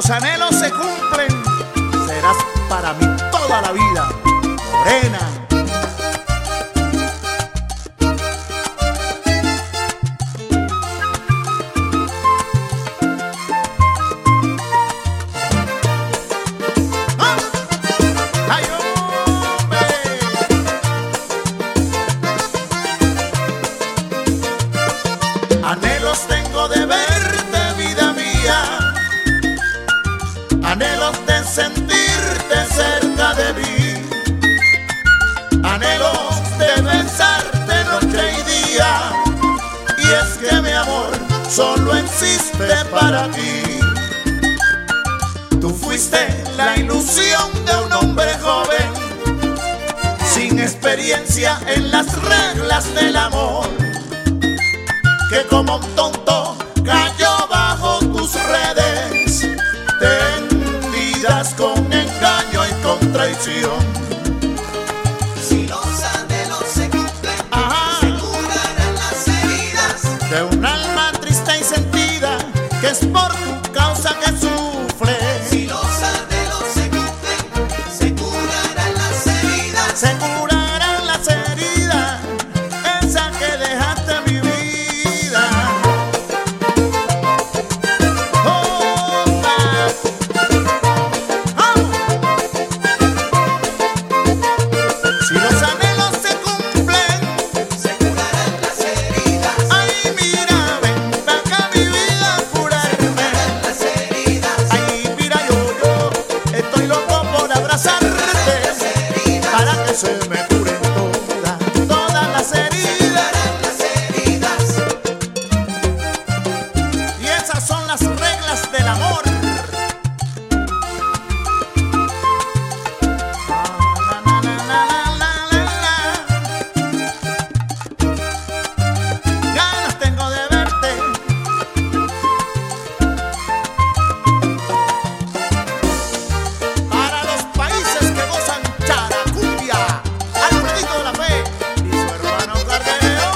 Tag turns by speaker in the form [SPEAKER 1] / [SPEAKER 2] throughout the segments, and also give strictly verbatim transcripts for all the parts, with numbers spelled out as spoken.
[SPEAKER 1] los anhelos se cumplen, serás para mí toda la vida, morena.
[SPEAKER 2] Anhelos tengo de verte, vida mía, anhelos de sentirte cerca de mí, anhelos de besarte noche y día, y es que mi amor solo existe para ti. Tú fuiste la ilusión de un hombre joven, sin experiencia en las reglas del amor, que como un tonto cayó bajo tus redes, tendidas con engaño y con traición.
[SPEAKER 3] Si los anhelos se cumplen, ajá, se curarán las heridas
[SPEAKER 2] de un alma triste y sentida, que es por tu causa que sufre.
[SPEAKER 3] Si los anhelos se cumplen, se curarán las heridas,
[SPEAKER 2] se curarán las heridas, esa que dejaste mi vida. Se me curen todas, todas las heridas,
[SPEAKER 3] las heridas.
[SPEAKER 2] Y esas son las reglas del amor. La, la, la, la, la, la, la. Ganas tengo de verte. Para los países que gozan characumbia, Alfredito de la Fe y su hermano Carguero.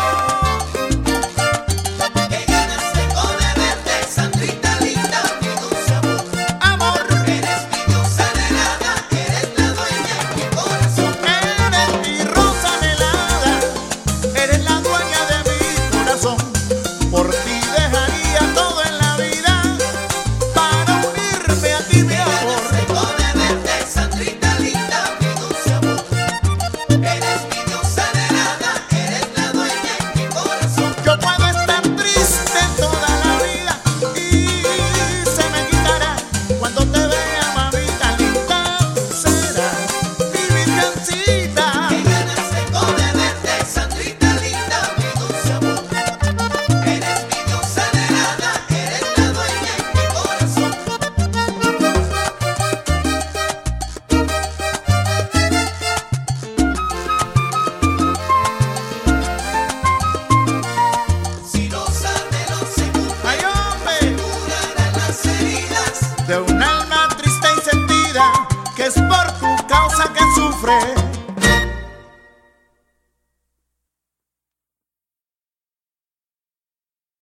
[SPEAKER 3] Qué ganas tengo de verte, Sandrita linda, mi dulce amor.
[SPEAKER 2] Amor,
[SPEAKER 3] Eres mi diosa anhelada, eres la dueña de mi corazón.
[SPEAKER 2] eres mi rosa anhelada, eres la dueña de mi corazón. Por ti dejaría todo en la vida para unirme a ti, mi amor.
[SPEAKER 3] Tengo de verte, Sandrita linda, mi dulce amor. Eres mi diosa anhelada, eres la dueña de mi corazón.
[SPEAKER 2] Yo puedo estar triste toda la vida y se me quitará cuando te vea, mamita linda. Serás mi virgencita.
[SPEAKER 3] Qué ganas tengo de verte, Sandrita linda, mi dulce amor. Eres mi diosa anhelada, eres la dueña de mi corazón. Si los anhelos se cumplen,
[SPEAKER 2] Ay, hombre,
[SPEAKER 3] curarán las heridas.
[SPEAKER 2] de un alma triste y sentida, que es por tu causa que sufre.